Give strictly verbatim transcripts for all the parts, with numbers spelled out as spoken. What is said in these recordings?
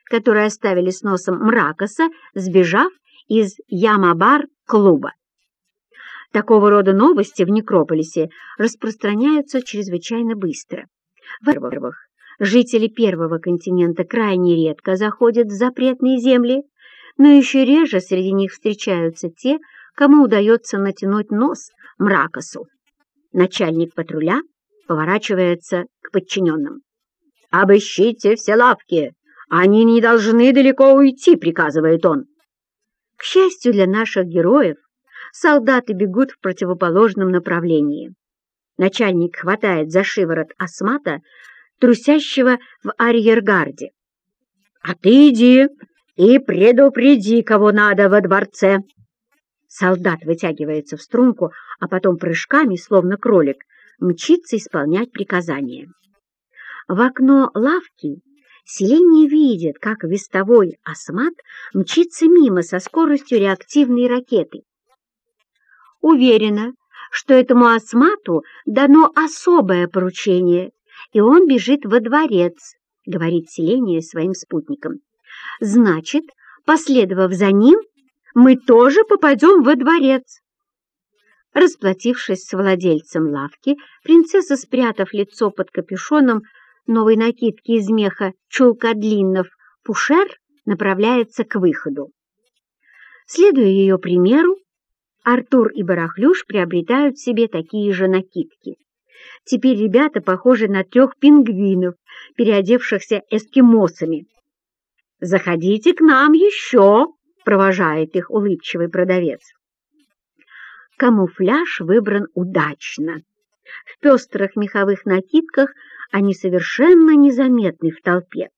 которые оставили с носом Мракоса, сбежав из Ямабар-клуба. Такого рода новости в Некрополисе распространяются чрезвычайно быстро. Во-первых, жители Первого континента крайне редко заходят в запретные земли, но еще реже среди них встречаются те, кому удается натянуть нос Мракосу. Начальник патруля поворачивается к подчиненным. «Обыщите все лавки! Они не должны далеко уйти», — приказывает он. К счастью для наших героев, солдаты бегут в противоположном направлении. Начальник хватает за шиворот Асмата, трусящего в арьергарде. «А ты иди и предупреди, кого надо во дворце». Солдат вытягивается в струнку, а потом прыжками, словно кролик, мчится исполнять приказания. В окно лавки селение видит, как вестовой Асмат мчится мимо со скоростью реактивной ракеты. Уверена, что этому Асмату дано особое поручение, и он бежит во дворец, говорит селение своим спутникам. Значит, последовав за ним, мы тоже попадем во дворец. Расплатившись с владельцем лавки, принцесса, спрятав лицо под капюшоном новой накидки из меха чулкадлинов Пушер, направляется к выходу. Следуя ее примеру, Артур и Барахлюш приобретают себе такие же накидки. Теперь ребята похожи на трех пингвинов, переодевшихся эскимосами. «Заходите к нам еще!» — провожает их улыбчивый продавец. Камуфляж выбран удачно. В пестрых меховых накидках они совершенно незаметны в толпе.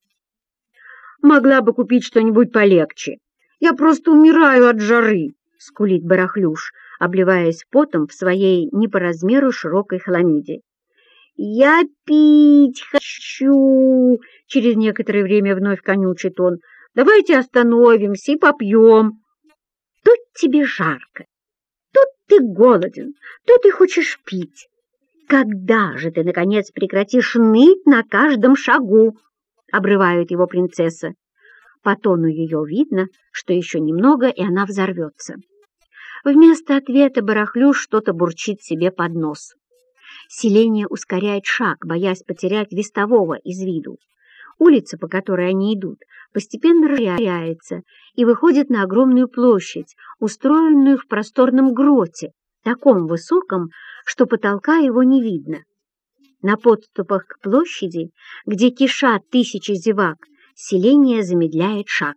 «Могла бы купить что-нибудь полегче. Я просто умираю от жары», — скулит Барахлюш, обливаясь потом в своей не по размеру широкой хламиде. «Я пить хочу!» — через некоторое время вновь конючит он. «Давайте остановимся и попьем». «Тут тебе жарко, тут ты голоден, тут ты хочешь пить. Когда же ты, наконец, прекратишь ныть на каждом шагу?» — обрывает его принцесса. По тону ее видно, что еще немного, и она взорвется. Вместо ответа Барахлюш что-то бурчит себе под нос. Селение ускоряет шаг, боясь потерять вестового из виду. Улица, по которой они идут, постепенно расширяется и выходит на огромную площадь, устроенную в просторном гроте, таком высоком, что потолка его не видно. На подступах к площади, где кишат тысячи зевак, селение замедляет шаг.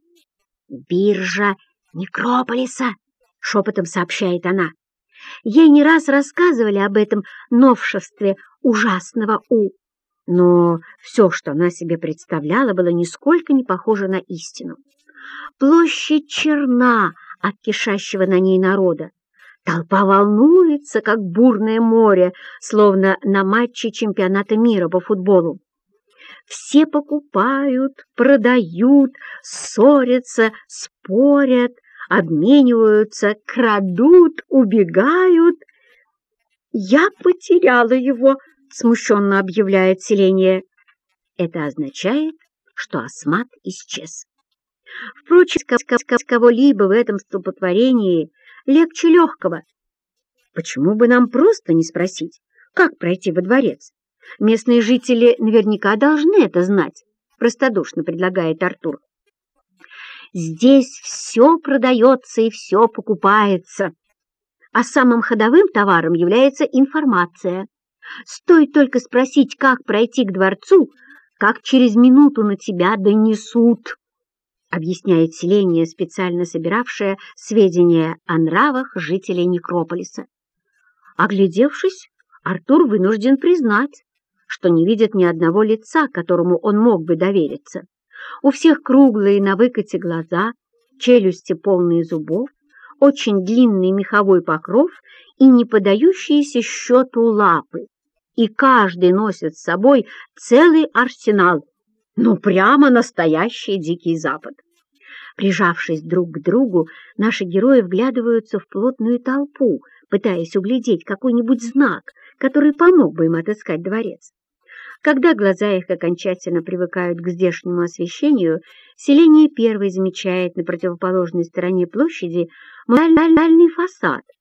«Биржа Некрополиса!» — шепотом сообщает она. Ей не раз рассказывали об этом новшестве ужасного У, но все, что она себе представляла, было нисколько не похоже на истину. Площадь черна от кишащего на ней народа. Толпа волнуется, как бурное море, словно на матче чемпионата мира по футболу. Все покупают, продают, ссорятся, спорят, обмениваются, крадут, убегают. «Я потеряла его», — смущенно объявляет селение. Это означает, что Асмат исчез. Впрочем, сказать кого-либо в этом столпотворении легче легкого. Почему бы нам просто не спросить, как пройти во дворец? Местные жители наверняка должны это знать, простодушно предлагает Артур. Здесь все продается и все покупается, а самым ходовым товаром является информация. Стоит только спросить, как пройти к дворцу, как через минуту на тебя донесут, объясняет селение, специально собиравшее сведения о нравах жителей Некрополиса. Оглядевшись, Артур вынужден признать, что не видит ни одного лица, которому он мог бы довериться. У всех круглые на выкате глаза, челюсти полные зубов, очень длинный меховой покров и не поддающиеся счету лапы. И каждый носит с собой целый арсенал. Ну, прямо настоящий Дикий Запад. Прижавшись друг к другу, наши герои вглядываются в плотную толпу, пытаясь углядеть какой-нибудь знак, который помог бы им отыскать дворец. Когда глаза их окончательно привыкают к здешнему освещению, селение первой замечает на противоположной стороне площади монументальный фасад,